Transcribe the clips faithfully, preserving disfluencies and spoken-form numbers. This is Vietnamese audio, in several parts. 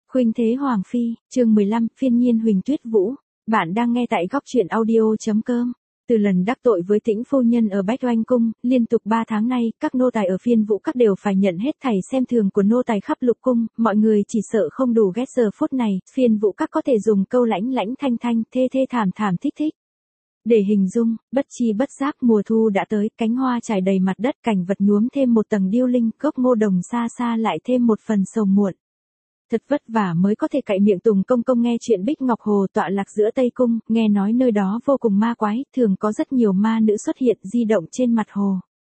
Khuynh Thế Hoàng Phi, chương mười lăm, phiên nhiên Huỳnh Tuyết Vũ. Bạn đang nghe tại góc truyện audio.com. Từ lần đắc tội với Tĩnh phu nhân ở Bách Oanh cung, liên tục ba tháng nay, các nô tài ở phiên vũ các đều phải nhận hết thảy xem thường của nô tài khắp lục cung, mọi người chỉ sợ không đủ ghét giờ phút này, phiên vũ các có thể dùng câu lãnh lãnh thanh thanh, thê thê thảm thảm thích thích. Để hình dung, bất chi bất giác mùa thu đã tới, cánh hoa trải đầy mặt đất, cảnh vật nhuốm thêm một tầng điêu linh, gốc ngô đồng xa xa lại thêm một phần sầu muộn. Thật vất vả mới có thể cậy miệng Tùng công công nghe chuyện Bích Ngọc Hồ tọa lạc giữa Tây Cung, nghe nói nơi đó vô cùng ma quái, thường có rất nhiều ma nữ xuất hiện di động trên mặt hồ.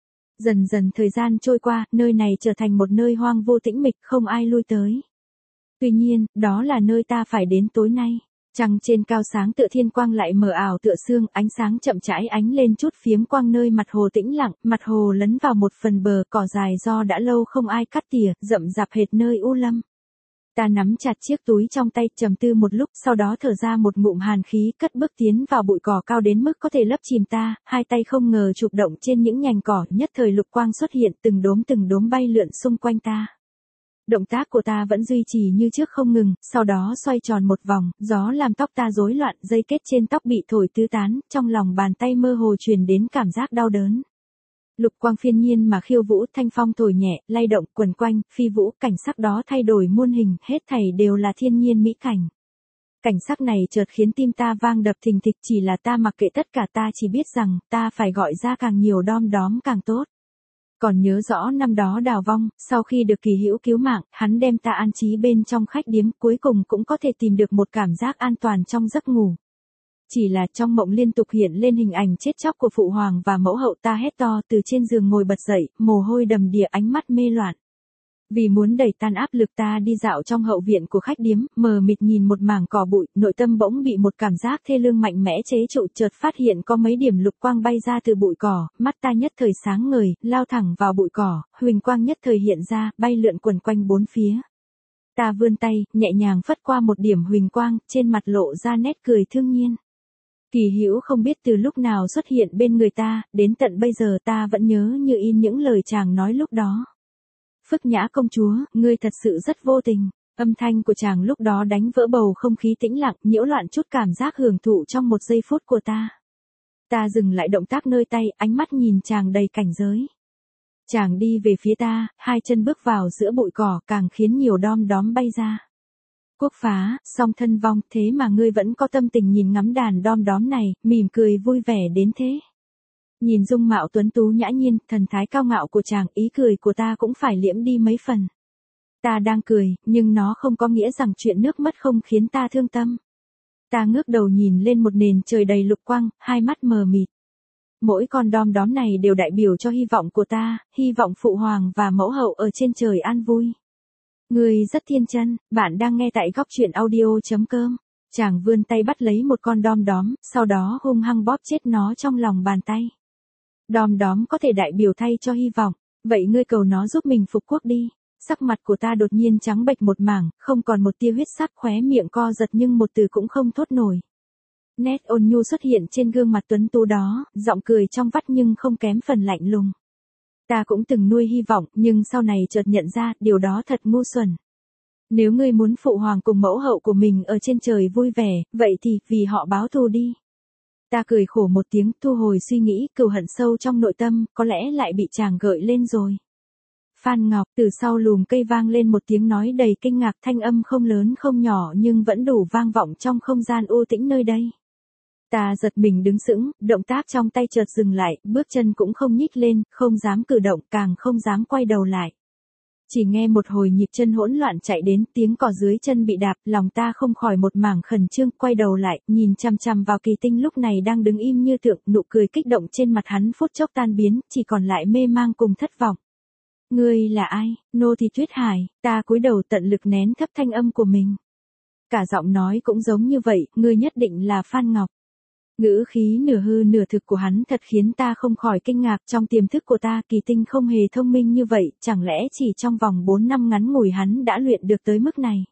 Dần dần thời gian trôi qua, nơi này trở thành một nơi hoang vô tĩnh mịch, không ai lui tới. Tuy nhiên, đó là nơi ta phải đến tối nay. Trăng trên cao sáng tựa thiên quang lại mờ ảo tựa sương, ánh sáng chậm rãi ánh lên chút phiếm quang nơi mặt hồ tĩnh lặng, mặt hồ lấn vào một phần bờ cỏ dài do đã lâu không ai cắt tỉa, rậm rạp hệt nơi u lâm. Ta nắm chặt chiếc túi trong tay, trầm tư một lúc, sau đó thở ra một ngụm hàn khí, cất bước tiến vào bụi cỏ cao đến mức có thể lấp chìm ta, hai tay không ngờ chụp động trên những nhành cỏ, nhất thời lục quang xuất hiện, từng đốm từng đốm bay lượn xung quanh ta. Động tác của ta vẫn duy trì như trước không ngừng, sau đó xoay tròn một vòng, gió làm tóc ta rối loạn, dây kết trên tóc bị thổi tứ tán, trong lòng bàn tay mơ hồ truyền đến cảm giác đau đớn. Lục quang phiên nhiên mà khiêu vũ, thanh phong thổi nhẹ, lay động, quần quanh, phi vũ, cảnh sắc đó thay đổi muôn hình, hết thảy đều là thiên nhiên mỹ cảnh. Cảnh sắc này chợt khiến tim ta vang đập thình thịch, chỉ là ta mặc kệ tất cả, ta chỉ biết rằng, ta phải gọi ra càng nhiều đom đóm càng tốt. Còn nhớ rõ năm đó Đào Vong, sau khi được Kỳ Hữu cứu mạng, hắn đem ta an trí bên trong khách điếm, cuối cùng cũng có thể tìm được một cảm giác an toàn trong giấc ngủ. Chỉ là trong mộng liên tục hiện lên hình ảnh chết chóc của phụ hoàng và mẫu hậu, ta hét to từ trên giường ngồi bật dậy, mồ hôi đầm đìa, ánh mắt mê loạn. Vì muốn đẩy tan áp lực ta đi dạo trong hậu viện của khách điếm, mờ mịt nhìn một mảng cỏ bụi, nội tâm bỗng bị một cảm giác thê lương mạnh mẽ chế trụ, chợt phát hiện có mấy điểm lục quang bay ra từ bụi cỏ, mắt ta nhất thời sáng ngời, lao thẳng vào bụi cỏ, huỳnh quang nhất thời hiện ra, bay lượn quần quanh bốn phía. Ta vươn tay, nhẹ nhàng phất qua một điểm huỳnh quang, trên mặt lộ ra nét cười thương nhiên. Kỳ Hữu không biết từ lúc nào xuất hiện bên người ta, đến tận bây giờ ta vẫn nhớ như in những lời chàng nói lúc đó. Phức Nhã công chúa, ngươi thật sự rất vô tình. Âm thanh của chàng lúc đó đánh vỡ bầu không khí tĩnh lặng, nhiễu loạn chút cảm giác hưởng thụ trong một giây phút của ta. Ta dừng lại động tác nơi tay, ánh mắt nhìn chàng đầy cảnh giới. Chàng đi về phía ta, hai chân bước vào giữa bụi cỏ, càng khiến nhiều đom đóm bay ra. Quốc phá, song thân vong, thế mà ngươi vẫn có tâm tình nhìn ngắm đàn đom đóm này, mỉm cười vui vẻ đến thế. Nhìn dung mạo tuấn tú nhã nhiên, thần thái cao ngạo của chàng, ý cười của ta cũng phải liễm đi mấy phần. Ta đang cười, nhưng nó không có nghĩa rằng chuyện nước mắt không khiến ta thương tâm. Ta ngước đầu nhìn lên một nền trời đầy lục quang, hai mắt mờ mịt. Mỗi con đom đóm này đều đại biểu cho hy vọng của ta, hy vọng phụ hoàng và mẫu hậu ở trên trời an vui. Ngươi rất thiên chân, bạn đang nghe tại góc truyện audio.com. Chàng vươn tay bắt lấy một con đom đóm, sau đó hung hăng bóp chết nó trong lòng bàn tay. Đom đóm có thể đại biểu thay cho hy vọng, vậy ngươi cầu nó giúp mình phục quốc đi. Sắc mặt của ta đột nhiên trắng bệch một mảng, không còn một tia huyết sắc, khóe miệng co giật nhưng một từ cũng không thốt nổi. Nét ôn nhu xuất hiện trên gương mặt tuấn tú đó, giọng cười trong vắt nhưng không kém phần lạnh lùng. Ta cũng từng nuôi hy vọng, nhưng sau này chợt nhận ra, điều đó thật ngu xuẩn. Nếu ngươi muốn phụ hoàng cùng mẫu hậu của mình ở trên trời vui vẻ, vậy thì, vì họ báo thù đi. Ta cười khổ một tiếng, thu hồi suy nghĩ, cừu hận sâu trong nội tâm, có lẽ lại bị chàng gợi lên rồi. Phan Ngọc, từ sau lùm cây vang lên một tiếng nói đầy kinh ngạc, thanh âm không lớn không nhỏ nhưng vẫn đủ vang vọng trong không gian u tĩnh nơi đây. Ta giật mình đứng sững, động tác trong tay chợt dừng lại, bước chân cũng không nhích lên, không dám cử động, càng không dám quay đầu lại. Chỉ nghe một hồi nhịp chân hỗn loạn chạy đến, tiếng cỏ dưới chân bị đạp, lòng ta không khỏi một mảng khẩn trương, quay đầu lại, nhìn chằm chằm vào Kỳ Tinh lúc này đang đứng im như tượng, nụ cười kích động trên mặt hắn phút chốc tan biến, chỉ còn lại mê mang cùng thất vọng. Ngươi là ai? Nô tỳ Tuyết Hải. Ta cúi đầu tận lực nén thấp thanh âm của mình. Cả giọng nói cũng giống như vậy, ngươi nhất định là Phan Ngọc. Ngữ khí nửa hư nửa thực của hắn thật khiến ta không khỏi kinh ngạc, trong tiềm thức của ta Kỳ Tinh không hề thông minh như vậy, chẳng lẽ chỉ trong vòng bốn năm ngắn ngủi hắn đã luyện được tới mức này.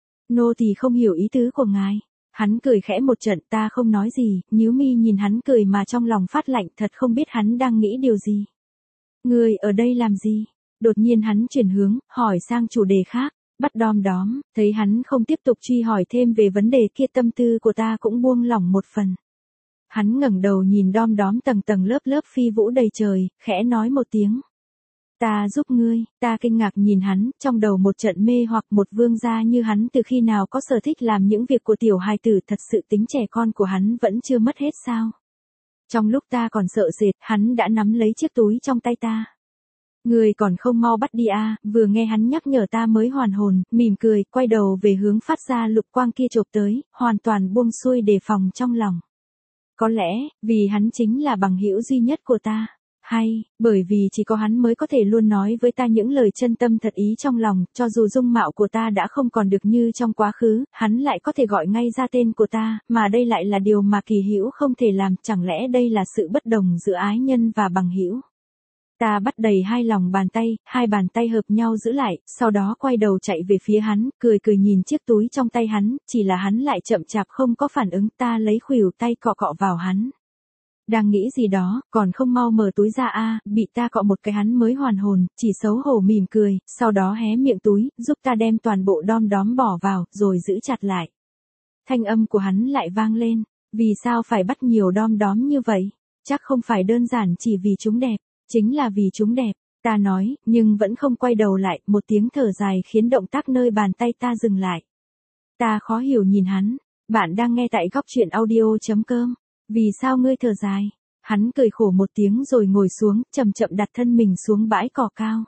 Nô tỳ không hiểu ý tứ của ngài. Hắn cười khẽ một trận, ta không nói gì, nhíu mi nhìn hắn cười mà trong lòng phát lạnh, thật không biết hắn đang nghĩ điều gì. Ngươi ở đây làm gì? Đột nhiên hắn chuyển hướng, hỏi sang chủ đề khác. Bắt Đom Đóm, thấy hắn không tiếp tục truy hỏi thêm về vấn đề kia, tâm tư của ta cũng buông lỏng một phần. Hắn ngẩng đầu nhìn Đom Đóm tầng tầng lớp lớp phi vũ đầy trời, khẽ nói một tiếng. Ta giúp ngươi. Ta kinh ngạc nhìn hắn, trong đầu một trận mê hoặc, một vương gia như hắn từ khi nào có sở thích làm những việc của tiểu hài tử, thật sự tính trẻ con của hắn vẫn chưa mất hết sao? Trong lúc ta còn sợ sệt, hắn đã nắm lấy chiếc túi trong tay ta. Ngươi còn không mau bắt đi à, vừa nghe hắn nhắc nhở ta mới hoàn hồn, mỉm cười, quay đầu về hướng phát ra lục quang kia chộp tới, hoàn toàn buông xuôi đề phòng trong lòng. Có lẽ, vì hắn chính là bằng hữu duy nhất của ta. Hay, bởi vì chỉ có hắn mới có thể luôn nói với ta những lời chân tâm thật ý trong lòng, cho dù dung mạo của ta đã không còn được như trong quá khứ, hắn lại có thể gọi ngay ra tên của ta, mà đây lại là điều mà Kỳ Hữu không thể làm, chẳng lẽ đây là sự bất đồng giữa ái nhân và bằng hữu? Ta bắt đầy hai lòng bàn tay, hai bàn tay hợp nhau giữ lại, sau đó quay đầu chạy về phía hắn, cười cười nhìn chiếc túi trong tay hắn, chỉ là hắn lại chậm chạp không có phản ứng, ta lấy khuỷu tay cọ cọ vào hắn. Đang nghĩ gì đó, còn không mau mở túi ra a, à, bị ta cọ một cái hắn mới hoàn hồn, chỉ xấu hổ mỉm cười, sau đó hé miệng túi, giúp ta đem toàn bộ Đom Đóm bỏ vào, rồi giữ chặt lại. Thanh âm của hắn lại vang lên, vì sao phải bắt nhiều Đom Đóm như vậy? Chắc không phải đơn giản chỉ vì chúng đẹp, chính là vì chúng đẹp, ta nói, nhưng vẫn không quay đầu lại, một tiếng thở dài khiến động tác nơi bàn tay ta dừng lại. Ta khó hiểu nhìn hắn, bạn đang nghe tại góc truyện audio chấm com. Vì sao ngươi thở dài? Hắn cười khổ một tiếng rồi ngồi xuống, chậm chậm đặt thân mình xuống bãi cỏ cao.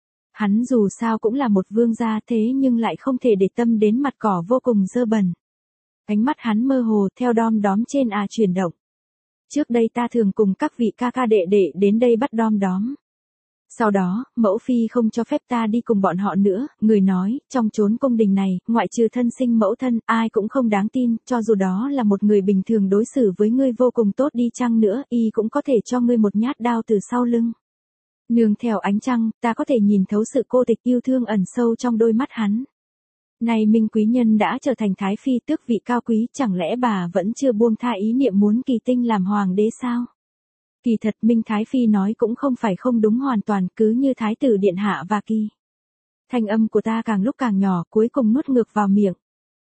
Hắn dù sao cũng là một vương gia thế nhưng lại không thể để tâm đến mặt cỏ vô cùng dơ bẩn. Ánh mắt hắn mơ hồ theo Đom Đóm trên à chuyển động. Trước đây ta thường cùng các vị ca ca đệ đệ đến đây bắt Đom Đóm. Sau đó, mẫu phi không cho phép ta đi cùng bọn họ nữa, người nói, trong chốn cung đình này, ngoại trừ thân sinh mẫu thân, ai cũng không đáng tin, cho dù đó là một người bình thường đối xử với ngươi vô cùng tốt đi chăng nữa, y cũng có thể cho ngươi một nhát đao từ sau lưng. Nương theo ánh trăng, ta có thể nhìn thấu sự cô tịch yêu thương ẩn sâu trong đôi mắt hắn. Này Minh quý nhân đã trở thành thái phi tước vị cao quý, chẳng lẽ bà vẫn chưa buông tha ý niệm muốn Kỳ Tinh làm hoàng đế sao? Kỳ thật Minh Thái Phi nói cũng không phải không đúng hoàn toàn, cứ như Thái tử Điện Hạ và Kỳ. Thanh âm của ta càng lúc càng nhỏ, cuối cùng nuốt ngược vào miệng.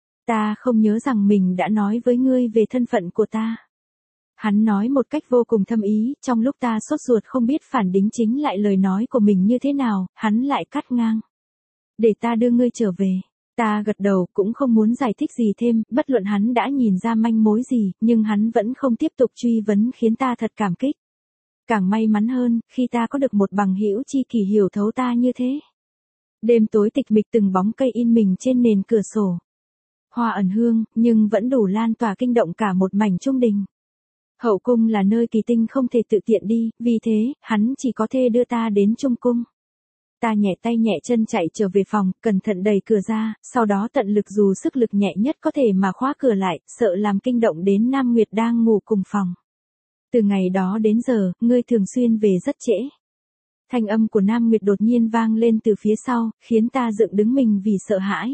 Ta không nhớ rằng mình đã nói với ngươi về thân phận của ta. Hắn nói một cách vô cùng thâm ý, trong lúc ta sốt ruột không biết phản đính chính lại lời nói của mình như thế nào, hắn lại cắt ngang. Để ta đưa ngươi trở về. Ta gật đầu cũng không muốn giải thích gì thêm, bất luận hắn đã nhìn ra manh mối gì, nhưng hắn vẫn không tiếp tục truy vấn khiến ta thật cảm kích. Càng may mắn hơn, khi ta có được một bằng hữu tri kỷ hiểu thấu ta như thế. Đêm tối tịch mịch, từng bóng cây in mình trên nền cửa sổ. Hoa ẩn hương, nhưng vẫn đủ lan tỏa kinh động cả một mảnh trung đình. Hậu cung là nơi Kỳ Tinh không thể tự tiện đi, vì thế, hắn chỉ có thể đưa ta đến trung cung. Ta nhẹ tay nhẹ chân chạy trở về phòng, cẩn thận đẩy cửa ra, sau đó tận lực dù sức lực nhẹ nhất có thể mà khóa cửa lại, sợ làm kinh động đến Nam Nguyệt đang ngủ cùng phòng. Từ ngày đó đến giờ, ngươi thường xuyên về rất trễ. Thanh âm của Nam Nguyệt đột nhiên vang lên từ phía sau, khiến ta dựng đứng mình vì sợ hãi.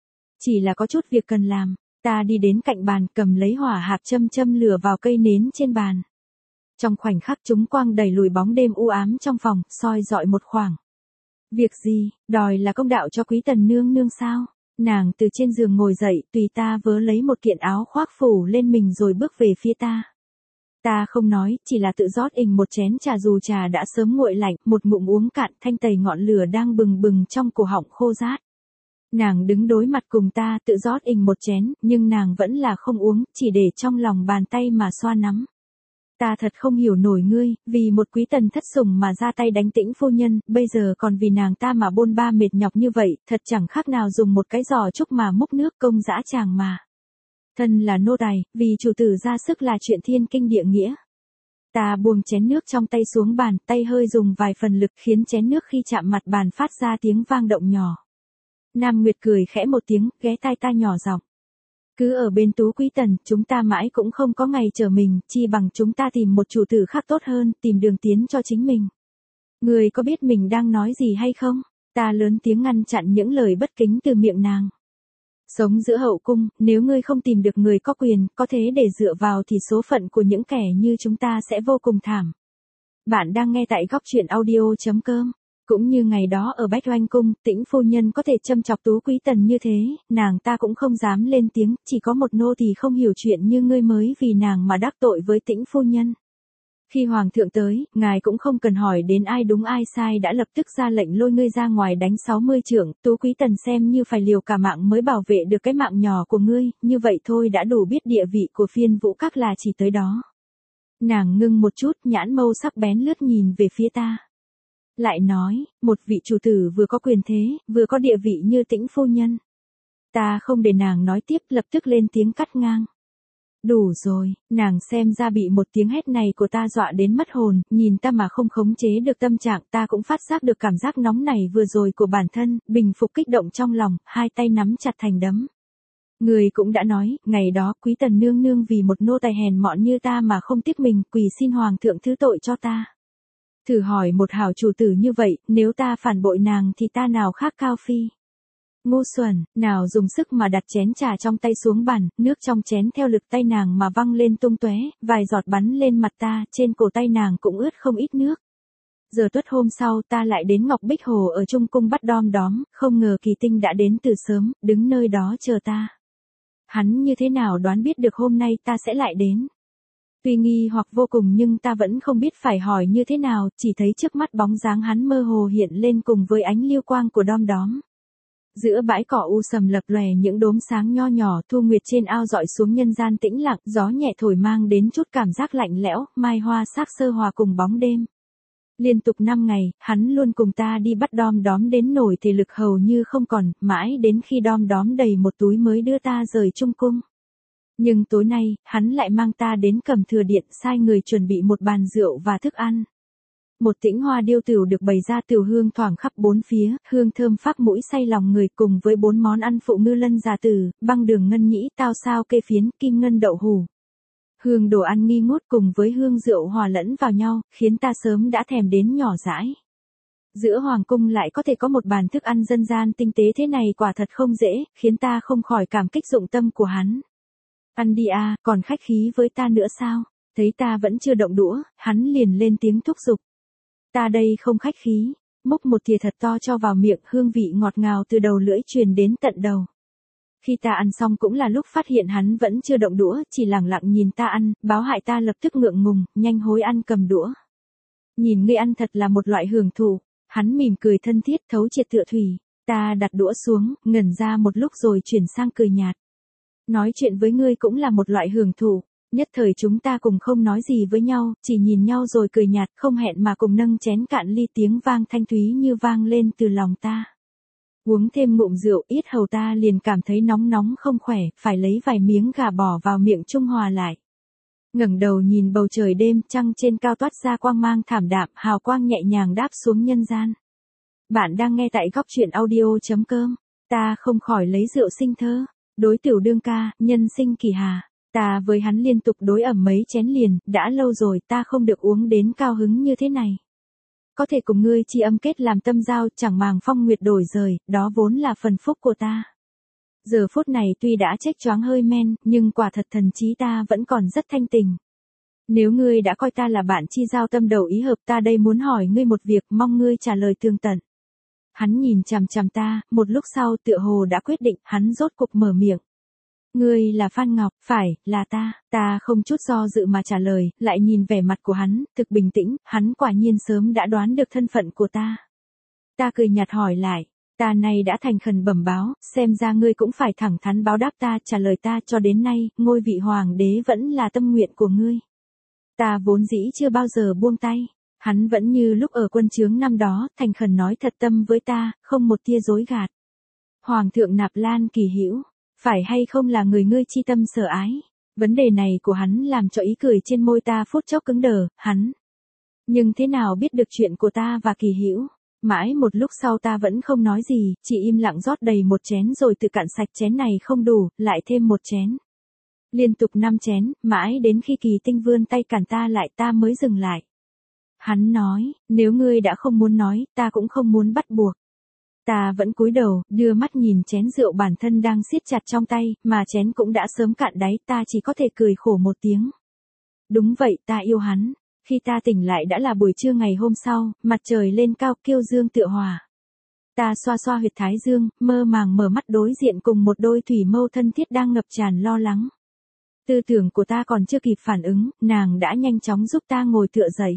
Chỉ là có chút việc cần làm, ta đi đến cạnh bàn cầm lấy hỏa hạp châm châm lửa vào cây nến trên bàn. Trong khoảnh khắc chúng quang đẩy lùi bóng đêm u ám trong phòng, soi dọi một khoảng. Việc gì, đòi là công đạo cho quý tần nương nương sao? Nàng từ trên giường ngồi dậy, tùy ta vớ lấy một kiện áo khoác phủ lên mình rồi bước về phía ta. Ta không nói, chỉ là tự rót ình một chén trà, dù trà đã sớm nguội lạnh, một ngụm uống cạn, thanh tẩy ngọn lửa đang bừng bừng trong cổ họng khô rát. Nàng đứng đối mặt cùng ta, tự rót ình một chén, nhưng nàng vẫn là không uống, chỉ để trong lòng bàn tay mà xoa nắm. Ta thật không hiểu nổi ngươi, vì một quý tần thất sủng mà ra tay đánh Tĩnh phu nhân, bây giờ còn vì nàng ta mà bôn ba mệt nhọc như vậy, thật chẳng khác nào dùng một cái giò trúc mà múc nước công dã tràng mà. Thân là nô tài, vì chủ tử ra sức là chuyện thiên kinh địa nghĩa. Ta buông chén nước trong tay xuống bàn, tay hơi dùng vài phần lực khiến chén nước khi chạm mặt bàn phát ra tiếng vang động nhỏ. Nam Nguyệt cười khẽ một tiếng, ghé tai ta nhỏ giọng. Cứ ở bên Tú quý tần, chúng ta mãi cũng không có ngày trở mình, chi bằng chúng ta tìm một chủ tử khác tốt hơn, tìm đường tiến cho chính mình. Người có biết mình đang nói gì hay không? Ta lớn tiếng ngăn chặn những lời bất kính từ miệng nàng. Sống giữa hậu cung, nếu ngươi không tìm được người có quyền, có thế để dựa vào thì số phận của những kẻ như chúng ta sẽ vô cùng thảm. Bạn đang nghe tại góc truyện audio chấm com. Cũng như ngày đó ở Bách Oanh Cung, Tĩnh phu nhân có thể châm chọc Tú Quý Tần như thế, nàng ta cũng không dám lên tiếng, chỉ có một nô tỳ không hiểu chuyện như ngươi mới vì nàng mà đắc tội với Tĩnh phu nhân. Khi hoàng thượng tới, ngài cũng không cần hỏi đến ai đúng ai sai đã lập tức ra lệnh lôi ngươi ra ngoài đánh sáu mươi chưởng, Tú Quý Tần xem như phải liều cả mạng mới bảo vệ được cái mạng nhỏ của ngươi, như vậy thôi đã đủ biết địa vị của Phiên Vũ Các là chỉ tới đó. Nàng ngưng một chút, nhãn mâu sắc bén lướt nhìn về phía ta. Lại nói, một vị chủ tử vừa có quyền thế, vừa có địa vị như Tĩnh phu nhân. Ta không để nàng nói tiếp, lập tức lên tiếng cắt ngang. Đủ rồi, nàng xem ra bị một tiếng hét này của ta dọa đến mất hồn, nhìn ta mà không khống chế được tâm trạng, ta cũng phát giác được cảm giác nóng này vừa rồi của bản thân, bình phục kích động trong lòng, hai tay nắm chặt thành đấm. Người cũng đã nói, ngày đó Quý Tần nương nương vì một nô tài hèn mọn như ta mà không tiếc mình, quỳ xin hoàng thượng thứ tội cho ta. Thử hỏi một hảo chủ tử như vậy, nếu ta phản bội nàng thì ta nào khác Cao Phi. Ngu xuẩn, nào dùng sức mà đặt chén trà trong tay xuống bàn, nước trong chén theo lực tay nàng mà văng lên tung tóe, vài giọt bắn lên mặt ta, trên cổ tay nàng cũng ướt không ít nước. Giờ tuất hôm sau ta lại đến Ngọc Bích Hồ ở Trung Cung bắt đom đóm, không ngờ Kỳ Tinh đã đến từ sớm, đứng nơi đó chờ ta. Hắn như thế nào đoán biết được hôm nay ta sẽ lại đến. Tuy nghi hoặc vô cùng nhưng ta vẫn không biết phải hỏi như thế nào, chỉ thấy trước mắt bóng dáng hắn mơ hồ hiện lên cùng với ánh lưu quang của đom đóm. Giữa bãi cỏ u sầm lập lòe những đốm sáng nho nhỏ, thu nguyệt trên ao dọi xuống nhân gian tĩnh lặng, gió nhẹ thổi mang đến chút cảm giác lạnh lẽo, mai hoa xác sơ hòa cùng bóng đêm. Liên tục năm ngày, hắn luôn cùng ta đi bắt đom đóm đến nổi thể lực hầu như không còn, mãi đến khi đom đóm đầy một túi mới đưa ta rời Trung Cung. Nhưng tối nay, hắn lại mang ta đến Cẩm Thừa Điện, sai người chuẩn bị một bàn rượu và thức ăn. Một tĩnh hoa điêu tửu được bày ra, tửu hương thoảng khắp bốn phía, hương thơm phác mũi say lòng người, cùng với bốn món ăn phụ ngư lân già tử, băng đường ngân nhĩ, tao sao kê phiến, kim ngân đậu hủ. Hương đồ ăn nghi ngút cùng với hương rượu hòa lẫn vào nhau, khiến ta sớm đã thèm đến nhỏ dãi. Giữa hoàng cung lại có thể có một bàn thức ăn dân gian tinh tế thế này quả thật không dễ, khiến ta không khỏi cảm kích dụng tâm của hắn. Ăn đi à, còn khách khí với ta nữa sao? Thấy ta vẫn chưa động đũa, hắn liền lên tiếng thúc giục. Ta đây không khách khí, múc một thìa thật to cho vào miệng, hương vị ngọt ngào từ đầu lưỡi truyền đến tận đầu. Khi ta ăn xong cũng là lúc phát hiện hắn vẫn chưa động đũa, chỉ lẳng lặng nhìn ta ăn, báo hại ta lập tức ngượng ngùng, nhanh hối ăn cầm đũa. Nhìn ngươi ăn thật là một loại hưởng thụ, hắn mỉm cười thân thiết thấu triệt tựa thủy, ta đặt đũa xuống, ngẩn ra một lúc rồi chuyển sang cười nhạt. Nói chuyện với ngươi cũng là một loại hưởng thụ. Nhất thời chúng ta cùng không nói gì với nhau, chỉ nhìn nhau rồi cười nhạt, không hẹn mà cùng nâng chén cạn ly, tiếng vang thanh thúy như vang lên từ lòng ta. Uống thêm ngụm rượu, yết hầu ta liền cảm thấy nóng nóng không khỏe, phải lấy vài miếng gà bỏ vào miệng trung hòa lại. Ngẩng đầu nhìn bầu trời đêm, trăng trên cao toát ra quang mang thảm đạm, hào quang nhẹ nhàng đáp xuống nhân gian. Bạn đang nghe tại góc truyện audio chấm com. Ta không khỏi lấy rượu sinh thơ, đối tiểu đương ca, nhân sinh kỳ hà. Ta với hắn liên tục đối ẩm mấy chén liền, đã lâu rồi ta không được uống đến cao hứng như thế này. Có thể cùng ngươi chi âm kết làm tâm giao, chẳng màng phong nguyệt đổi rời, đó vốn là phần phúc của ta. Giờ phút này tuy đã chếch choáng hơi men, nhưng quả thật thần trí ta vẫn còn rất thanh tình. Nếu ngươi đã coi ta là bạn chi giao tâm đầu ý hợp, ta đây muốn hỏi ngươi một việc, mong ngươi trả lời tường tận. Hắn nhìn chằm chằm ta, một lúc sau tựa hồ đã quyết định, hắn rốt cục mở miệng. Ngươi là Phan Ngọc, phải, là ta, ta không chút do dự mà trả lời, lại nhìn vẻ mặt của hắn, thực bình tĩnh, hắn quả nhiên sớm đã đoán được thân phận của ta. Ta cười nhạt hỏi lại, ta này đã thành khẩn bẩm báo, xem ra ngươi cũng phải thẳng thắn báo đáp ta, trả lời ta, cho đến nay, ngôi vị hoàng đế vẫn là tâm nguyện của ngươi. Ta vốn dĩ chưa bao giờ buông tay, hắn vẫn như lúc ở quân trướng năm đó, thành khẩn nói thật tâm với ta, không một tia dối gạt. Hoàng thượng Nạp Lan Kỳ Hữu, phải hay không là người ngươi chi tâm sở ái? Vấn đề này của hắn làm cho ý cười trên môi ta phút chốc cứng đờ, hắn. Nhưng thế nào biết được chuyện của ta và Kỳ Hữu? Mãi một lúc sau ta vẫn không nói gì, chỉ im lặng rót đầy một chén rồi tự cạn sạch, chén này không đủ, lại thêm một chén. Liên tục năm chén, mãi đến khi Kỳ Tinh vươn tay cản ta lại ta mới dừng lại. Hắn nói, nếu ngươi đã không muốn nói, ta cũng không muốn bắt buộc. Ta vẫn cúi đầu, đưa mắt nhìn chén rượu bản thân đang siết chặt trong tay, mà chén cũng đã sớm cạn đáy, ta chỉ có thể cười khổ một tiếng. Đúng vậy, ta yêu hắn. Khi ta tỉnh lại đã là buổi trưa ngày hôm sau, mặt trời lên cao kiêu dương tựa hòa. Ta xoa xoa huyệt thái dương, mơ màng mở mắt đối diện cùng một đôi thủy mâu thân thiết đang ngập tràn lo lắng. Tư tưởng của ta còn chưa kịp phản ứng, nàng đã nhanh chóng giúp ta ngồi tựa dậy.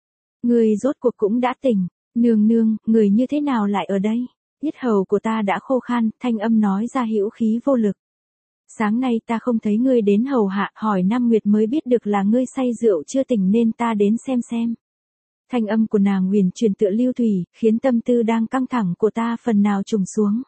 Người rốt cuộc cũng đã tỉnh, nương nương, người như thế nào lại ở đây? Yết hầu của ta đã khô khan, thanh âm nói ra hữu khí vô lực. Sáng nay ta không thấy ngươi đến hầu hạ, hỏi Nam Nguyệt mới biết được là ngươi say rượu chưa tỉnh nên ta đến xem xem. Thanh âm của nàng huyền truyền tựa lưu thủy, khiến tâm tư đang căng thẳng của ta phần nào trùng xuống.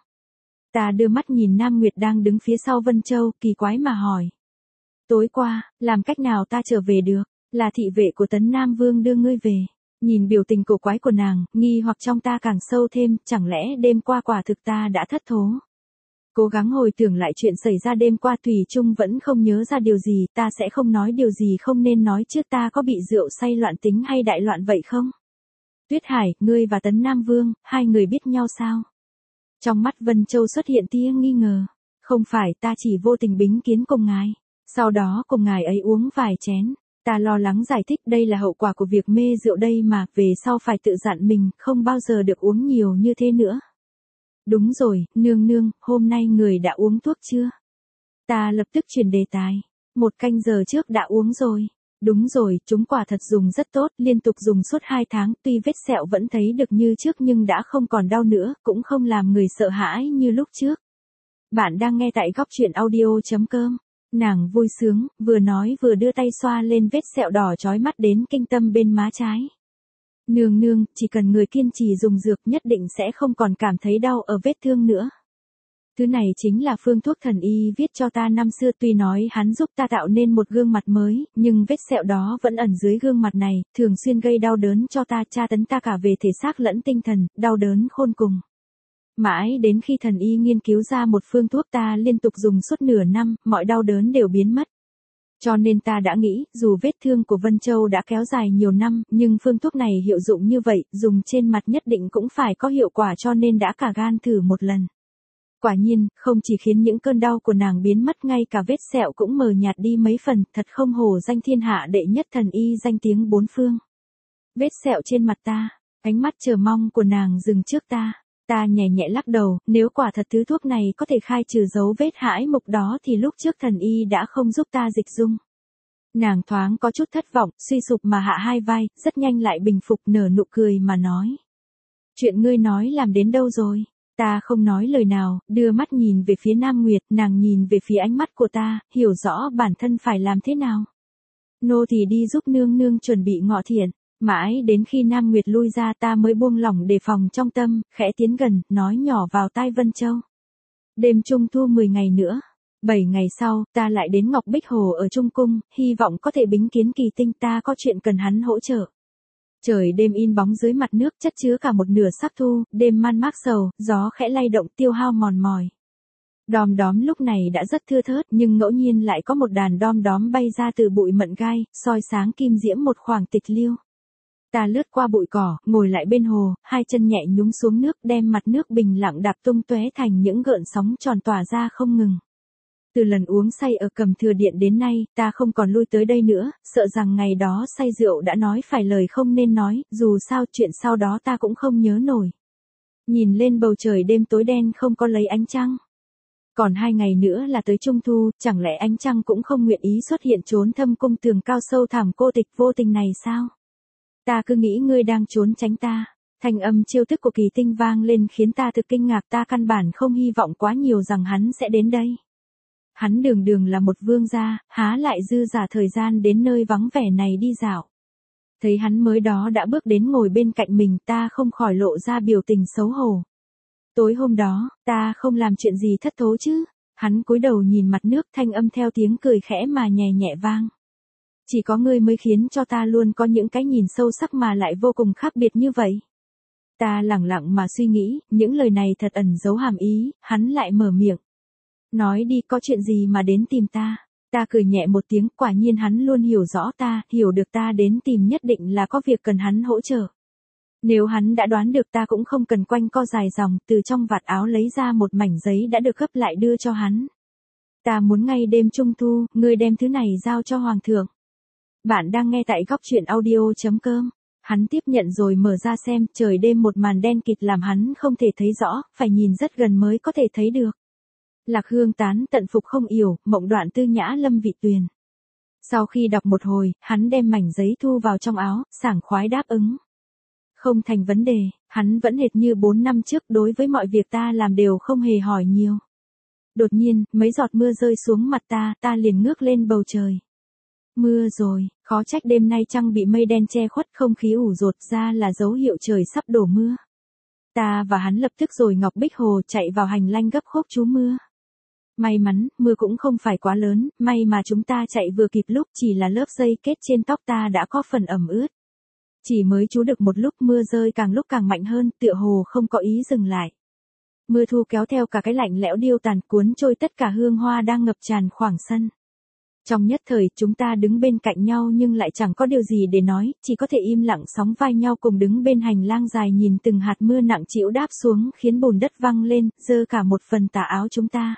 Ta đưa mắt nhìn Nam Nguyệt đang đứng phía sau Vân Châu, kỳ quái mà hỏi. Tối qua, làm cách nào ta trở về được? Là thị vệ của Tấn Nam Vương đưa ngươi về. Nhìn biểu tình cổ quái của nàng, nghi hoặc trong ta càng sâu thêm, chẳng lẽ đêm qua quả thực ta đã thất thố. Cố gắng hồi tưởng lại chuyện xảy ra đêm qua Thủy Trung vẫn không nhớ ra điều gì, ta sẽ không nói điều gì không nên nói trước, ta có bị rượu say loạn tính hay đại loạn vậy không? Tuyết Hải, ngươi và Tấn Nam Vương, hai người biết nhau sao? Trong mắt Vân Châu xuất hiện tia nghi ngờ. Không phải, ta chỉ vô tình bính kiến cùng ngài. Sau đó cùng ngài ấy uống vài chén. Ta lo lắng giải thích đây là hậu quả của việc mê rượu đây mà, về sau phải tự dặn mình, không bao giờ được uống nhiều như thế nữa. Đúng rồi, nương nương, hôm nay người đã uống thuốc chưa? Ta lập tức chuyển đề tài. Một canh giờ trước đã uống rồi. Đúng rồi, chúng quả thật dùng rất tốt, liên tục dùng suốt hai tháng, tuy vết sẹo vẫn thấy được như trước nhưng đã không còn đau nữa, cũng không làm người sợ hãi như lúc trước. Bạn đang nghe tại góc truyện audio chấm com. Nàng vui sướng, vừa nói vừa đưa tay xoa lên vết sẹo đỏ chói mắt đến kinh tâm bên má trái. Nương nương, chỉ cần người kiên trì dùng dược nhất định sẽ không còn cảm thấy đau ở vết thương nữa. Thứ này chính là phương thuốc thần y viết cho ta năm xưa, tuy nói hắn giúp ta tạo nên một gương mặt mới, nhưng vết sẹo đó vẫn ẩn dưới gương mặt này, thường xuyên gây đau đớn cho ta, tra tấn ta cả về thể xác lẫn tinh thần, đau đớn khôn cùng. Mãi đến khi thần y nghiên cứu ra một phương thuốc ta liên tục dùng suốt nửa năm, mọi đau đớn đều biến mất. Cho nên ta đã nghĩ, dù vết thương của Vân Châu đã kéo dài nhiều năm, nhưng phương thuốc này hiệu dụng như vậy, dùng trên mặt nhất định cũng phải có hiệu quả, cho nên đã cả gan thử một lần. Quả nhiên, không chỉ khiến những cơn đau của nàng biến mất, ngay cả vết sẹo cũng mờ nhạt đi mấy phần, thật không hổ danh thiên hạ đệ nhất thần y danh tiếng bốn phương. Vết sẹo trên mặt ta, ánh mắt chờ mong của nàng dừng trước ta. Ta nhẹ nhẹ lắc đầu, nếu quả thật thứ thuốc này có thể khai trừ dấu vết hãi mục đó thì lúc trước thần y đã không giúp ta dịch dung. Nàng thoáng có chút thất vọng, suy sụp mà hạ hai vai, rất nhanh lại bình phục, nở nụ cười mà nói. Chuyện ngươi nói làm đến đâu rồi? Ta không nói lời nào, đưa mắt nhìn về phía Nam Nguyệt, nàng nhìn về phía ánh mắt của ta, hiểu rõ bản thân phải làm thế nào. Nô thì đi giúp nương nương chuẩn bị ngọ thiện. Mãi đến khi Nam Nguyệt lui ra ta mới buông lỏng đề phòng trong tâm, khẽ tiến gần, nói nhỏ vào tai Vân Châu. Đêm Trung Thu mười ngày nữa. bảy ngày sau, ta lại đến Ngọc Bích Hồ ở Trung Cung, hy vọng có thể bính kiến Kỳ Tinh, ta có chuyện cần hắn hỗ trợ. Trời đêm in bóng dưới mặt nước, chất chứa cả một nửa sắc thu, đêm man mác sầu, gió khẽ lay động tiêu hao mòn mỏi. Đom đóm lúc này đã rất thưa thớt, nhưng ngẫu nhiên lại có một đàn đom đóm bay ra từ bụi mận gai, soi sáng kim diễm một khoảng tịch liêu. Ta lướt qua bụi cỏ, ngồi lại bên hồ, hai chân nhẹ nhúng xuống nước, đem mặt nước bình lặng đạp tung tóe thành những gợn sóng tròn tỏa ra không ngừng. Từ lần uống say ở Cầm Thừa Điện đến nay, ta không còn lui tới đây nữa, sợ rằng ngày đó say rượu đã nói phải lời không nên nói, dù sao chuyện sau đó ta cũng không nhớ nổi. Nhìn lên bầu trời đêm tối đen không có lấy ánh trăng. Còn hai ngày nữa là tới Trung Thu, chẳng lẽ ánh trăng cũng không nguyện ý xuất hiện trốn thâm cung tường cao sâu thẳm cô tịch vô tình này sao? Ta cứ nghĩ ngươi đang trốn tránh ta. Thanh âm chiêu thức của Kỳ Tinh vang lên khiến ta thực kinh ngạc, ta căn bản không hy vọng quá nhiều rằng hắn sẽ đến đây. Hắn đường đường là một vương gia, há lại dư giả thời gian đến nơi vắng vẻ này đi dạo. Thấy hắn mới đó đã bước đến ngồi bên cạnh mình, ta không khỏi lộ ra biểu tình xấu hổ. Tối hôm đó, ta không làm chuyện gì thất thố chứ? Hắn cúi đầu nhìn mặt nước, thanh âm theo tiếng cười khẽ mà nhẹ nhẹ vang. Chỉ có ngươi mới khiến cho ta luôn có những cái nhìn sâu sắc mà lại vô cùng khác biệt như vậy. Ta lẳng lặng mà suy nghĩ, những lời này thật ẩn giấu hàm ý, hắn lại mở miệng. Nói đi, có chuyện gì mà đến tìm ta? Ta cười nhẹ một tiếng, quả nhiên hắn luôn hiểu rõ ta, hiểu được ta đến tìm nhất định là có việc cần hắn hỗ trợ. Nếu hắn đã đoán được ta cũng không cần quanh co dài dòng, từ trong vạt áo lấy ra một mảnh giấy đã được gấp lại đưa cho hắn. Ta muốn ngay đêm Trung Thu, ngươi đem thứ này giao cho Hoàng thượng. Bạn đang nghe tại góc chuyện audio chấm com. Hắn tiếp nhận rồi mở ra xem, trời đêm một màn đen kịt làm hắn không thể thấy rõ, phải nhìn rất gần mới có thể thấy được. Lạc hương tán tận phục không yểu, mộng đoạn tư nhã lâm vị tuyền. Sau khi đọc một hồi, hắn đem mảnh giấy thu vào trong áo, sảng khoái đáp ứng. Không thành vấn đề, hắn vẫn hệt như bốn năm trước, đối với mọi việc ta làm đều không hề hỏi nhiều. Đột nhiên, mấy giọt mưa rơi xuống mặt ta, ta liền ngước lên bầu trời. Mưa rồi, khó trách đêm nay trăng bị mây đen che khuất, không khí ủ rột ra là dấu hiệu trời sắp đổ mưa. Ta và hắn lập tức rồi Ngọc Bích Hồ chạy vào hành lang gấp khúc trú mưa. May mắn, mưa cũng không phải quá lớn, may mà chúng ta chạy vừa kịp lúc, chỉ là lớp dây kết trên tóc ta đã có phần ẩm ướt. Chỉ mới trú được một lúc, mưa rơi càng lúc càng mạnh hơn, tựa hồ không có ý dừng lại. Mưa thu kéo theo cả cái lạnh lẽo điêu tàn, cuốn trôi tất cả hương hoa đang ngập tràn khoảng sân. Trong nhất thời, chúng ta đứng bên cạnh nhau nhưng lại chẳng có điều gì để nói, chỉ có thể im lặng sóng vai nhau cùng đứng bên hành lang dài nhìn từng hạt mưa nặng trĩu đáp xuống, khiến bùn đất văng lên, dơ cả một phần tà áo chúng ta.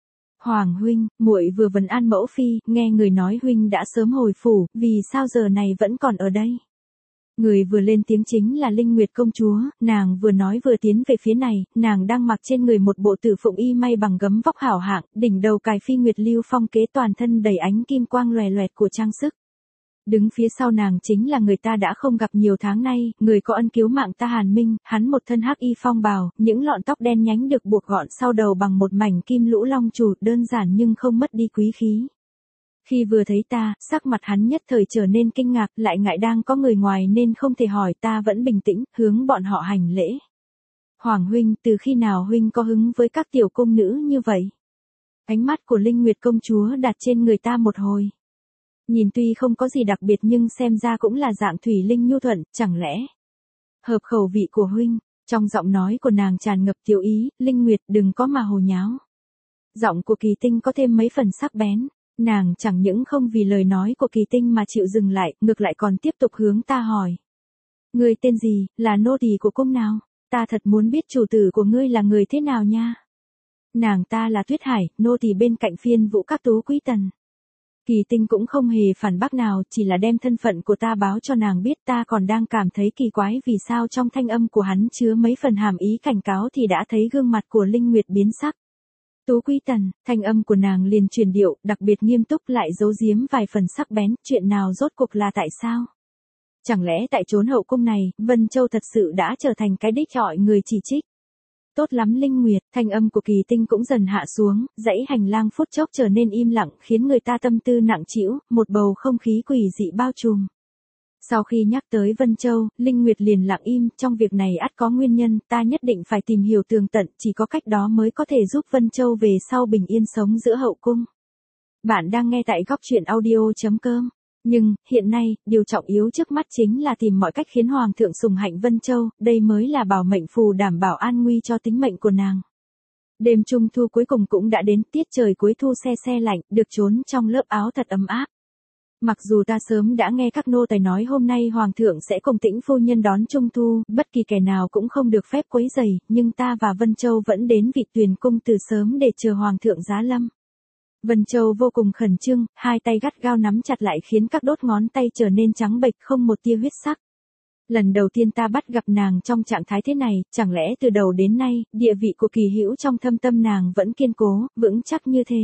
Hoàng huynh, muội vừa vấn an mẫu phi, nghe người nói huynh đã sớm hồi phủ, vì sao giờ này vẫn còn ở đây? Người vừa lên tiếng chính là Linh Nguyệt công chúa, nàng vừa nói vừa tiến về phía này, nàng đang mặc trên người một bộ tử phụng y may bằng gấm vóc hảo hạng, đỉnh đầu cài phi nguyệt lưu phong kế, toàn thân đầy ánh kim quang loè loẹt của trang sức. Đứng phía sau nàng chính là người ta đã không gặp nhiều tháng nay, người có ân cứu mạng ta Hàn Minh, hắn một thân hắc y phong bào, những lọn tóc đen nhánh được buộc gọn sau đầu bằng một mảnh kim lũ long chủ, đơn giản nhưng không mất đi quý khí. Khi vừa thấy ta, sắc mặt hắn nhất thời trở nên kinh ngạc, lại ngại đang có người ngoài nên không thể hỏi, ta vẫn bình tĩnh, hướng bọn họ hành lễ. Hoàng huynh, từ khi nào huynh có hứng với các tiểu cung nữ như vậy? Ánh mắt của Linh Nguyệt công chúa đặt trên người ta một hồi. Nhìn tuy không có gì đặc biệt nhưng xem ra cũng là dạng thủy linh nhu thuận, chẳng lẽ hợp khẩu vị của huynh? Trong giọng nói của nàng tràn ngập tiểu ý, Linh Nguyệt đừng có mà hồ nháo. Giọng của Kỳ Tinh có thêm mấy phần sắc bén. Nàng chẳng những không vì lời nói của Kỳ Tinh mà chịu dừng lại, ngược lại còn tiếp tục hướng ta hỏi. Ngươi tên gì, là nô tỳ của cung nào? Ta thật muốn biết chủ tử của ngươi là người thế nào nha. Nàng ta là Tuyết Hải, nô tỳ bên cạnh phiên vũ các tú quý tần. Kỳ Tinh cũng không hề phản bác nào, chỉ là đem thân phận của ta báo cho nàng biết. Ta còn đang cảm thấy kỳ quái vì sao trong thanh âm của hắn chứa mấy phần hàm ý cảnh cáo thì đã thấy gương mặt của Linh Nguyệt biến sắc. Tú quý tần, thanh âm của nàng liền chuyển điệu, đặc biệt nghiêm túc lại giấu giếm vài phần sắc bén, chuyện nào rốt cuộc là tại sao? Chẳng lẽ tại trốn hậu cung này, Vân Châu thật sự đã trở thành cái đích chọi người chỉ trích? Tốt lắm Linh Nguyệt, thanh âm của Kỳ Tinh cũng dần hạ xuống, dãy hành lang phút chốc trở nên im lặng, khiến người ta tâm tư nặng trĩu, một bầu không khí quỷ dị bao trùm. Sau khi nhắc tới Vân Châu, Linh Nguyệt liền lặng im, trong việc này ắt có nguyên nhân, ta nhất định phải tìm hiểu tường tận, chỉ có cách đó mới có thể giúp Vân Châu về sau bình yên sống giữa hậu cung. Bạn đang nghe tại góc chuyện audio chấm com. Nhưng, hiện nay, điều trọng yếu trước mắt chính là tìm mọi cách khiến Hoàng thượng sủng hạnh Vân Châu, đây mới là bảo mệnh phù đảm bảo an nguy cho tính mệnh của nàng. Đêm trung thu cuối cùng cũng đã đến, tiết trời cuối thu se se lạnh, được trốn trong lớp áo thật ấm áp. Mặc dù ta sớm đã nghe các nô tài nói hôm nay Hoàng thượng sẽ cùng Tĩnh phu nhân đón trung thu, bất kỳ kẻ nào cũng không được phép quấy rầy, nhưng ta và Vân Châu vẫn đến Vị Tuyền cung từ sớm để chờ Hoàng thượng giá lâm. Vân Châu vô cùng khẩn trương, hai tay gắt gao nắm chặt lại khiến các đốt ngón tay trở nên trắng bệch không một tia huyết sắc. Lần đầu tiên ta bắt gặp nàng trong trạng thái thế này, chẳng lẽ từ đầu đến nay, địa vị của Kỳ Hữu trong thâm tâm nàng vẫn kiên cố, vững chắc như thế.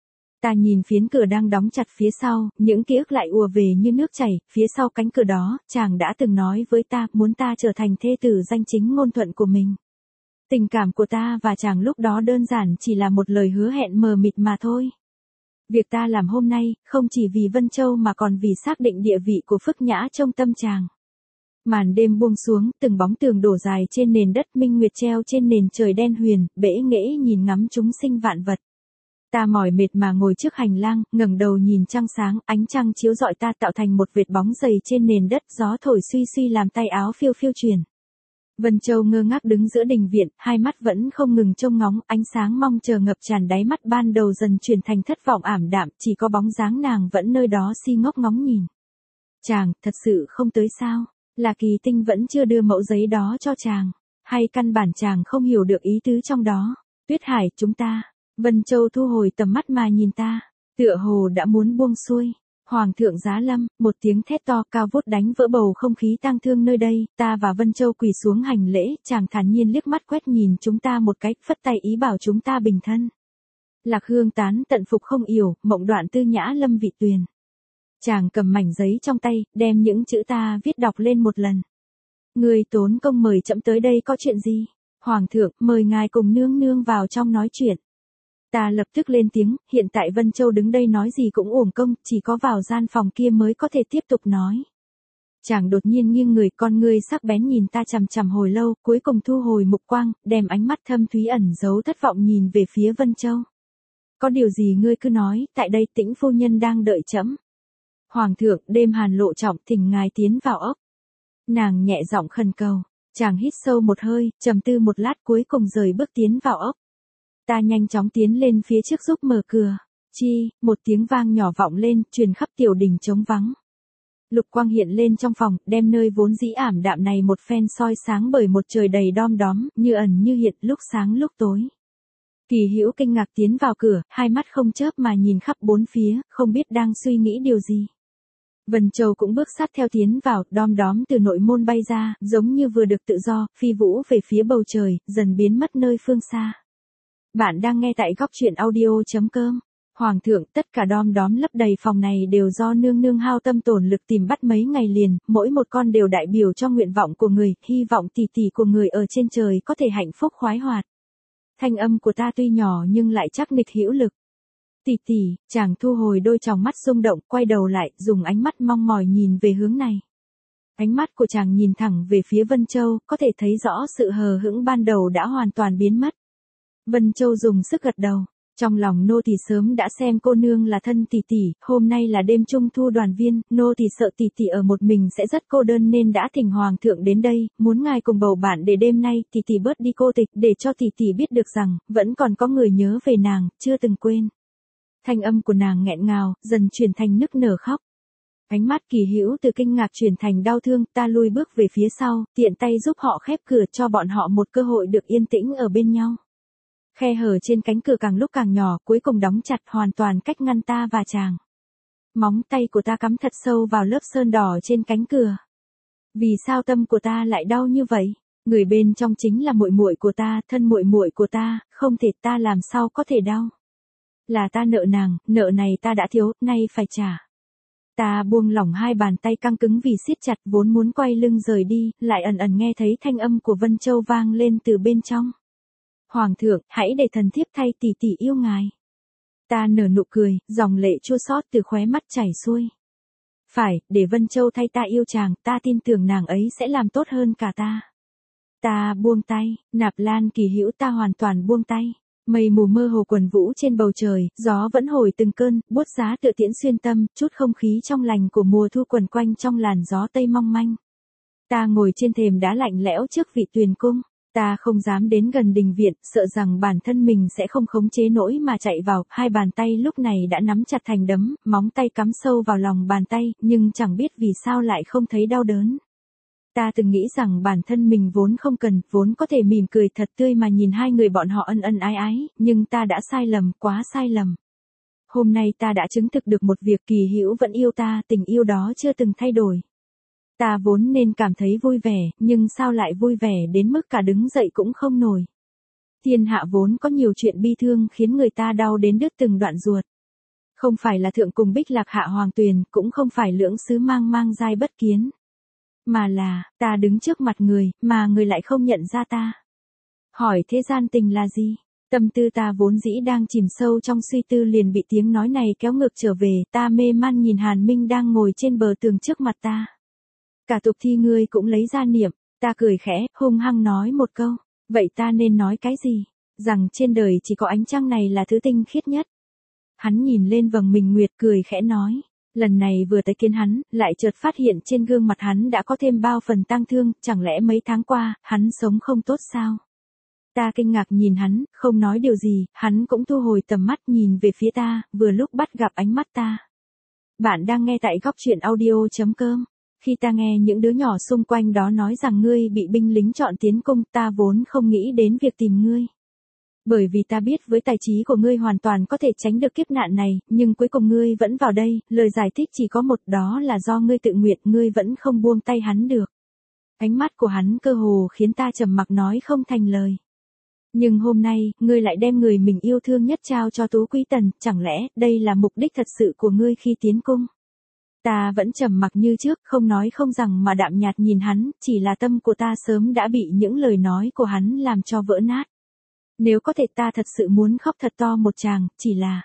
Ta nhìn phiến cửa đang đóng chặt phía sau, những ký ức lại ùa về như nước chảy, phía sau cánh cửa đó, chàng đã từng nói với ta, muốn ta trở thành thê tử danh chính ngôn thuận của mình. Tình cảm của ta và chàng lúc đó đơn giản chỉ là một lời hứa hẹn mờ mịt mà thôi. Việc ta làm hôm nay, không chỉ vì Vân Châu mà còn vì xác định địa vị của Phức Nhã trong tâm chàng. Màn đêm buông xuống, từng bóng tường đổ dài trên nền đất, minh nguyệt treo trên nền trời đen huyền, bể nghễ nhìn ngắm chúng sinh vạn vật. Ta mỏi mệt mà ngồi trước hành lang, ngẩng đầu nhìn trăng sáng, ánh trăng chiếu rọi ta tạo thành một vệt bóng dày trên nền đất, gió thổi suy suy làm tay áo phiêu phiêu chuyển. Vân Châu ngơ ngác đứng giữa đình viện, hai mắt vẫn không ngừng trông ngóng, ánh sáng mong chờ ngập tràn đáy mắt ban đầu dần chuyển thành thất vọng ảm đạm, chỉ có bóng dáng nàng vẫn nơi đó si ngốc ngóng nhìn. Chàng, thật sự không tới sao? Là Kỳ Tinh vẫn chưa đưa mẫu giấy đó cho chàng? Hay căn bản chàng không hiểu được ý tứ trong đó? Tuyết Hải, chúng ta. Vân Châu thu hồi tầm mắt mà nhìn ta, tựa hồ đã muốn buông xuôi. Hoàng thượng giá lâm, một tiếng thét to cao vút đánh vỡ bầu không khí tang thương nơi đây, ta và Vân Châu quỳ xuống hành lễ, chàng thản nhiên liếc mắt quét nhìn chúng ta một cái, phất tay ý bảo chúng ta bình thân. Lạc hương tán tận phục không yểu, mộng đoạn tư nhã lâm vị tuyền. Chàng cầm mảnh giấy trong tay, đem những chữ ta viết đọc lên một lần. Người tốn công mời trẫm tới đây có chuyện gì? Hoàng thượng, mời ngài cùng nương nương vào trong nói chuyện. Ta lập tức lên tiếng, hiện tại Vân Châu đứng đây nói gì cũng uổng công, chỉ có vào gian phòng kia mới có thể tiếp tục nói. Chàng đột nhiên nghiêng người, con ngươi sắc bén nhìn ta chằm chằm hồi lâu, cuối cùng thu hồi mục quang, đem ánh mắt thâm thúy ẩn giấu thất vọng nhìn về phía Vân Châu. Có điều gì ngươi cứ nói, tại đây Tĩnh phu nhân đang đợi trẫm. Hoàng thượng, đêm hàn lộ trọng, thỉnh ngài tiến vào ốc. Nàng nhẹ giọng khẩn cầu, chàng hít sâu một hơi, trầm tư một lát cuối cùng rời bước tiến vào ốc. Ta nhanh chóng tiến lên phía trước giúp mở cửa. Chi, một tiếng vang nhỏ vọng lên, truyền khắp tiểu đình trống vắng. Lục quang hiện lên trong phòng, đem nơi vốn dĩ ảm đạm này một phen soi sáng bởi một trời đầy đom đóm, như ẩn như hiện, lúc sáng lúc tối. Kỳ Hữu kinh ngạc tiến vào cửa, hai mắt không chớp mà nhìn khắp bốn phía, không biết đang suy nghĩ điều gì. Vân Châu cũng bước sát theo tiến vào, đom đóm từ nội môn bay ra, giống như vừa được tự do, phi vũ về phía bầu trời, dần biến mất nơi phương xa. Bạn đang nghe tại góc truyện audio chấm com. Hoàng thượng, tất cả đom đóm lấp đầy phòng này đều do nương nương hao tâm tổn lực tìm bắt mấy ngày liền, mỗi một con đều đại biểu cho nguyện vọng của người, hy vọng tỷ tỷ của người ở trên trời có thể hạnh phúc khoái hoạt. Thanh âm của ta tuy nhỏ nhưng lại chắc nịch hữu lực. Tỷ tỷ, chàng thu hồi đôi tròng mắt rung động, quay đầu lại, dùng ánh mắt mong mỏi nhìn về hướng này. Ánh mắt của chàng nhìn thẳng về phía Vân Châu, có thể thấy rõ sự hờ hững ban đầu đã hoàn toàn biến mất. Vân Châu dùng sức gật đầu, trong lòng nô tỳ sớm đã xem cô nương là thân tỷ tỷ, hôm nay là đêm trung thu đoàn viên, nô tỳ sợ tỷ tỷ ở một mình sẽ rất cô đơn nên đã thỉnh hoàng thượng đến đây, muốn ngài cùng bầu bạn để đêm nay tỷ tỷ bớt đi cô tịch, để cho tỷ tỷ biết được rằng vẫn còn có người nhớ về nàng, chưa từng quên. Thanh âm của nàng nghẹn ngào, dần chuyển thành nức nở khóc. Ánh mắt Kỳ Hữu từ kinh ngạc chuyển thành đau thương, ta lui bước về phía sau, tiện tay giúp họ khép cửa cho bọn họ một cơ hội được yên tĩnh ở bên nhau. Khe hở trên cánh cửa càng lúc càng nhỏ, cuối cùng đóng chặt hoàn toàn cách ngăn ta và chàng. Móng tay của ta cắm thật sâu vào lớp sơn đỏ trên cánh cửa. Vì sao tâm của ta lại đau như vậy? Người bên trong chính là muội muội của ta, thân muội muội của ta, không thể ta làm sao có thể đau. Là ta nợ nàng, nợ này ta đã thiếu, nay phải trả. Ta buông lỏng hai bàn tay căng cứng vì siết chặt, vốn muốn quay lưng rời đi, lại ẩn ẩn nghe thấy thanh âm của Vân Châu vang lên từ bên trong. Hoàng thượng, hãy để thần thiếp thay tỷ tỷ yêu ngài. Ta nở nụ cười, dòng lệ chua xót từ khóe mắt chảy xuôi. Phải, để Vân Châu thay ta yêu chàng, ta tin tưởng nàng ấy sẽ làm tốt hơn cả ta. Ta buông tay, Nạp Lan Kỳ Hữu, ta hoàn toàn buông tay. Mây mù mơ hồ quần vũ trên bầu trời, gió vẫn hồi từng cơn, buốt giá tựa tiễn xuyên tâm, chút không khí trong lành của mùa thu quần quanh trong làn gió tây mong manh. Ta ngồi trên thềm đá lạnh lẽo trước vị tuyền cung. Ta không dám đến gần đình viện, sợ rằng bản thân mình sẽ không khống chế nổi mà chạy vào, hai bàn tay lúc này đã nắm chặt thành đấm, móng tay cắm sâu vào lòng bàn tay, nhưng chẳng biết vì sao lại không thấy đau đớn. Ta từng nghĩ rằng bản thân mình vốn không cần, vốn có thể mỉm cười thật tươi mà nhìn hai người bọn họ ân ân ái ái, nhưng ta đã sai lầm, quá sai lầm. Hôm nay ta đã chứng thực được một việc, Kỳ Hữu vẫn yêu ta, tình yêu đó chưa từng thay đổi. Ta vốn nên cảm thấy vui vẻ, nhưng sao lại vui vẻ đến mức cả đứng dậy cũng không nổi. Thiên hạ vốn có nhiều chuyện bi thương khiến người ta đau đến đứt từng đoạn ruột. Không phải là thượng cùng bích lạc hạ hoàng tuyền, cũng không phải lưỡng sứ mang mang giai bất kiến. Mà là, ta đứng trước mặt người, mà người lại không nhận ra ta. Hỏi thế gian tình là gì? Tâm tư ta vốn dĩ đang chìm sâu trong suy tư liền bị tiếng nói này kéo ngược trở về, ta mê man nhìn Hàn Minh đang ngồi trên bờ tường trước mặt ta. Cả tục thi ngươi cũng lấy ra niệm, ta cười khẽ, hung hăng nói một câu, vậy ta nên nói cái gì? Rằng trên đời chỉ có ánh trăng này là thứ tinh khiết nhất. Hắn nhìn lên vầng mình nguyệt cười khẽ nói, lần này vừa tới kiến hắn, lại chợt phát hiện trên gương mặt hắn đã có thêm bao phần tang thương, chẳng lẽ mấy tháng qua, hắn sống không tốt sao? Ta kinh ngạc nhìn hắn, không nói điều gì, hắn cũng thu hồi tầm mắt nhìn về phía ta, vừa lúc bắt gặp ánh mắt ta. Bạn đang nghe tại góc truyện audio chấm com. Khi ta nghe những đứa nhỏ xung quanh đó nói rằng ngươi bị binh lính chọn tiến cung, ta vốn không nghĩ đến việc tìm ngươi. Bởi vì ta biết với tài trí của ngươi hoàn toàn có thể tránh được kiếp nạn này, nhưng cuối cùng ngươi vẫn vào đây, lời giải thích chỉ có một, đó là do ngươi tự nguyện, ngươi vẫn không buông tay hắn được. Ánh mắt của hắn cơ hồ khiến ta trầm mặc nói không thành lời. Nhưng hôm nay, ngươi lại đem người mình yêu thương nhất trao cho Tú Quý Tần, chẳng lẽ đây là mục đích thật sự của ngươi khi tiến cung? Ta vẫn trầm mặc như trước, không nói không rằng mà đạm nhạt nhìn hắn, chỉ là tâm của ta sớm đã bị những lời nói của hắn làm cho vỡ nát. Nếu có thể ta thật sự muốn khóc thật to một tràng, chỉ là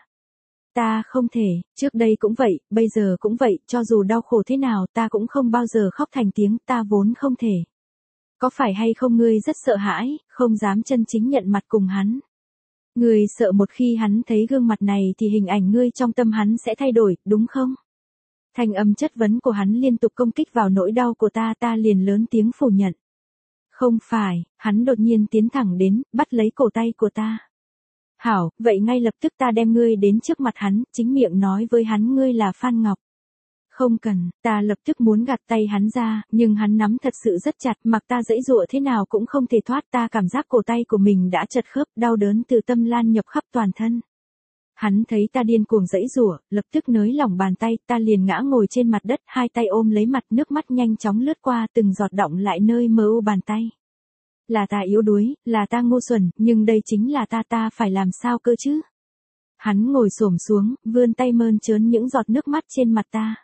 ta không thể, trước đây cũng vậy, bây giờ cũng vậy, cho dù đau khổ thế nào ta cũng không bao giờ khóc thành tiếng, ta vốn không thể. Có phải hay không ngươi rất sợ hãi, không dám chân chính nhận mặt cùng hắn? Ngươi sợ một khi hắn thấy gương mặt này thì hình ảnh ngươi trong tâm hắn sẽ thay đổi, đúng không? Thanh âm chất vấn của hắn liên tục công kích vào nỗi đau của ta, ta liền lớn tiếng phủ nhận. Không phải, hắn đột nhiên tiến thẳng đến, bắt lấy cổ tay của ta. Hảo, vậy ngay lập tức ta đem ngươi đến trước mặt hắn, chính miệng nói với hắn ngươi là Phan Ngọc. Không cần, ta lập tức muốn gạt tay hắn ra, nhưng hắn nắm thật sự rất chặt, mặc ta giãy giụa thế nào cũng không thể thoát, ta cảm giác cổ tay của mình đã chật khớp, đau đớn từ tâm lan nhập khắp toàn thân. Hắn thấy ta điên cuồng giãy giụa, lập tức nới lỏng bàn tay, ta liền ngã ngồi trên mặt đất, hai tay ôm lấy mặt, nước mắt nhanh chóng lướt qua, từng giọt đọng lại nơi mờ u bàn tay. Là ta yếu đuối, là ta ngu xuẩn, nhưng đây chính là ta, ta phải làm sao cơ chứ? Hắn ngồi xổm xuống, vươn tay mơn trớn những giọt nước mắt trên mặt ta.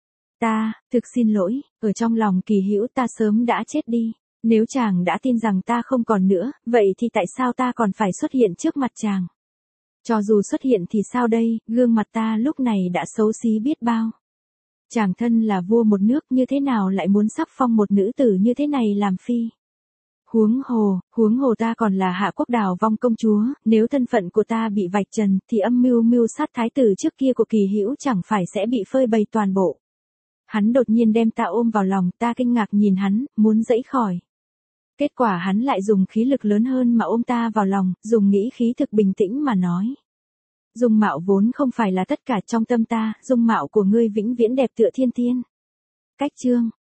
Ta, thực xin lỗi, ở trong lòng Kỳ Hữu ta sớm đã chết đi. Nếu chàng đã tin rằng ta không còn nữa, vậy thì tại sao ta còn phải xuất hiện trước mặt chàng? Cho dù xuất hiện thì sao đây, gương mặt ta lúc này đã xấu xí biết bao. Chàng thân là vua một nước, như thế nào lại muốn sắc phong một nữ tử như thế này làm phi? Huống hồ, huống hồ ta còn là Hạ Quốc Đào Vong công chúa, nếu thân phận của ta bị vạch trần thì âm mưu mưu sát thái tử trước kia của Kỳ Hữu chẳng phải sẽ bị phơi bày toàn bộ. Hắn đột nhiên đem ta ôm vào lòng, ta kinh ngạc nhìn hắn, muốn giãy khỏi. Kết quả hắn lại dùng khí lực lớn hơn mà ôm ta vào lòng, dùng nghĩ khí thực bình tĩnh mà nói. Dung mạo vốn không phải là tất cả trong tâm ta, dung mạo của ngươi vĩnh viễn đẹp tựa thiên tiên. Cách chương